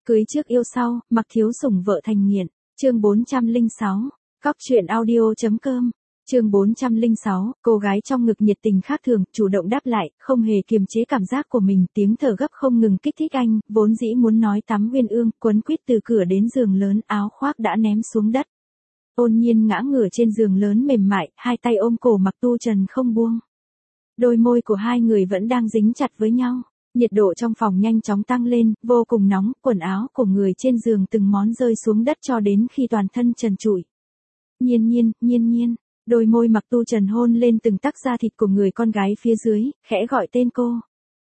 Cưới trước yêu sau, mặc thiếu sủng vợ thành nghiện. Chương 406. Cóc truyện audio.com. Chương 406, cô gái trong ngực nhiệt tình khác thường, chủ động đáp lại, không hề kiềm chế cảm giác của mình, tiếng thở gấp không ngừng kích thích anh, vốn dĩ muốn nói tắm uyên ương, quấn quýt từ cửa đến giường lớn, áo khoác đã ném xuống đất. Ôn Nhiên ngã ngửa trên giường lớn mềm mại, hai tay ôm cổ Mặc Tu Trần không buông. Đôi môi của hai người vẫn đang dính chặt với nhau. Nhiệt độ trong phòng nhanh chóng tăng lên, vô cùng nóng, quần áo của người trên giường từng món rơi xuống đất cho đến khi toàn thân trần trụi. Nhiên. Đôi môi Mặc Tu Trần hôn lên từng tấc da thịt của người con gái phía dưới, khẽ gọi tên cô.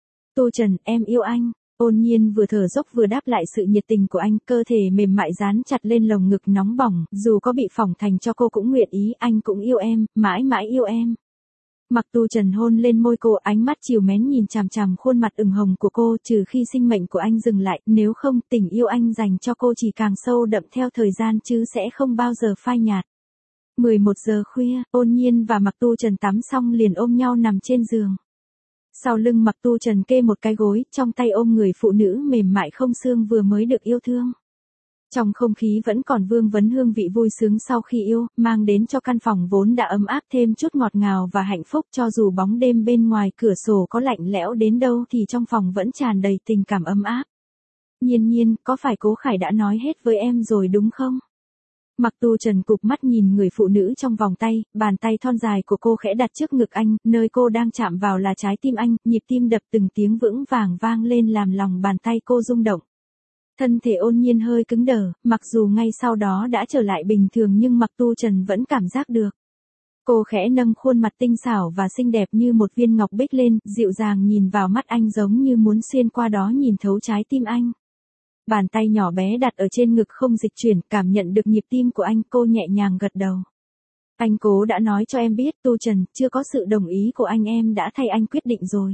Tu Trần, em yêu anh. Ôn Nhiên vừa thở dốc vừa đáp lại sự nhiệt tình của anh, cơ thể mềm mại dán chặt lên lồng ngực nóng bỏng, dù có bị phỏng thành cho cô cũng nguyện ý, anh cũng yêu em, mãi mãi yêu em. Mặc Tu Trần hôn lên môi cô, ánh mắt trìu mến nhìn chằm chằm khuôn mặt ửng hồng của cô, trừ khi sinh mệnh của anh dừng lại, nếu không, tình yêu anh dành cho cô chỉ càng sâu đậm theo thời gian chứ sẽ không bao giờ phai nhạt. 11 giờ khuya, Ôn Nhiên và Mặc Tu Trần tắm xong liền ôm nhau nằm trên giường. Sau lưng Mặc Tu Trần kê một cái gối, trong tay ôm người phụ nữ mềm mại không xương vừa mới được yêu thương. Trong không khí vẫn còn vương vấn hương vị vui sướng sau khi yêu, mang đến cho căn phòng vốn đã ấm áp thêm chút ngọt ngào và hạnh phúc, cho dù bóng đêm bên ngoài cửa sổ có lạnh lẽo đến đâu thì trong phòng vẫn tràn đầy tình cảm ấm áp. Nhiên, có phải Cố Khải đã nói hết với em rồi đúng không? Mặc Tu Trần cụp mắt nhìn người phụ nữ trong vòng tay, bàn tay thon dài của cô khẽ đặt trước ngực anh, nơi cô đang chạm vào là trái tim anh, nhịp tim đập từng tiếng vững vàng vang lên làm lòng bàn tay cô rung động. Thân thể Ôn Nhiên hơi cứng đờ, mặc dù ngay sau đó đã trở lại bình thường nhưng Mặc Tu Trần vẫn cảm giác được. Cô khẽ nâng khuôn mặt tinh xảo và xinh đẹp như một viên ngọc bích lên, dịu dàng nhìn vào mắt anh giống như muốn xuyên qua đó nhìn thấu trái tim anh. Bàn tay nhỏ bé đặt ở trên ngực không dịch chuyển, cảm nhận được nhịp tim của anh, cô nhẹ nhàng gật đầu. Anh Cố đã nói cho em biết, Tu Trần, chưa có sự đồng ý của anh em đã thay anh quyết định rồi.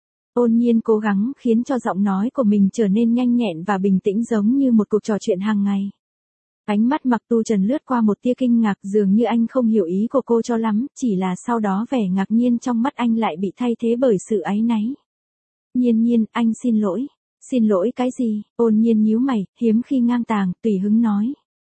Ôn Nhiên cố gắng khiến cho giọng nói của mình trở nên nhanh nhẹn và bình tĩnh giống như một cuộc trò chuyện hàng ngày. Ánh mắt Mặc Tu Trần lướt qua một tia kinh ngạc, dường như anh không hiểu ý của cô cho lắm, chỉ là sau đó vẻ ngạc nhiên trong mắt anh lại bị thay thế bởi sự áy náy. Nhiên, anh xin lỗi. Xin lỗi cái gì? Ôn Nhiên nhíu mày, hiếm khi ngang tàng, tùy hứng nói.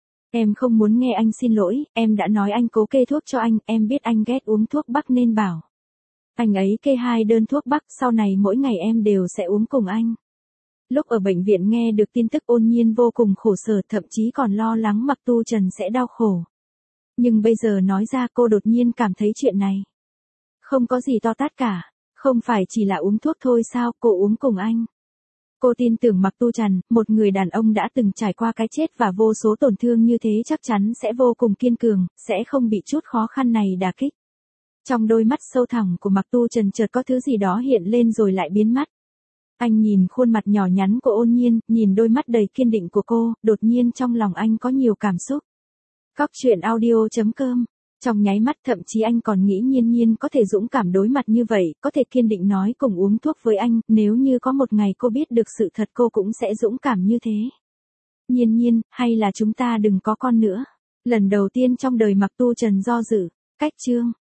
Em không muốn nghe anh xin lỗi, em đã nói anh Cố kê thuốc cho anh, em biết anh ghét uống thuốc bắc nên bảo. Anh ấy kê 2 đơn thuốc bắc, sau này mỗi ngày em đều sẽ uống cùng anh. Lúc ở bệnh viện nghe được tin tức Ôn Nhiên vô cùng khổ sở, thậm chí còn lo lắng Mặc Tu Trần sẽ đau khổ. Nhưng bây giờ nói ra cô đột nhiên cảm thấy chuyện này không có gì to tát cả, không phải chỉ là uống thuốc thôi sao, cô uống cùng anh. Cô tin tưởng Mặc Tu Trần, một người đàn ông đã từng trải qua cái chết và vô số tổn thương như thế chắc chắn sẽ vô cùng kiên cường, sẽ không bị chút khó khăn này đả kích. Trong đôi mắt sâu thẳm của Mặc Tu Trần chợt có thứ gì đó hiện lên rồi lại biến mất. Anh nhìn khuôn mặt nhỏ nhắn của Ôn Nhiên, nhìn đôi mắt đầy kiên định của cô, đột nhiên trong lòng anh có nhiều cảm xúc. Cóc truyện audio.com. Trong nháy mắt thậm chí anh còn nghĩ Nhiên có thể dũng cảm đối mặt như vậy, có thể kiên định nói cùng uống thuốc với anh, nếu như có một ngày cô biết được sự thật cô cũng sẽ dũng cảm như thế. Nhiên, hay là chúng ta đừng có con nữa. Lần đầu tiên trong đời Mặc Tu Trần do dự. Cách chương.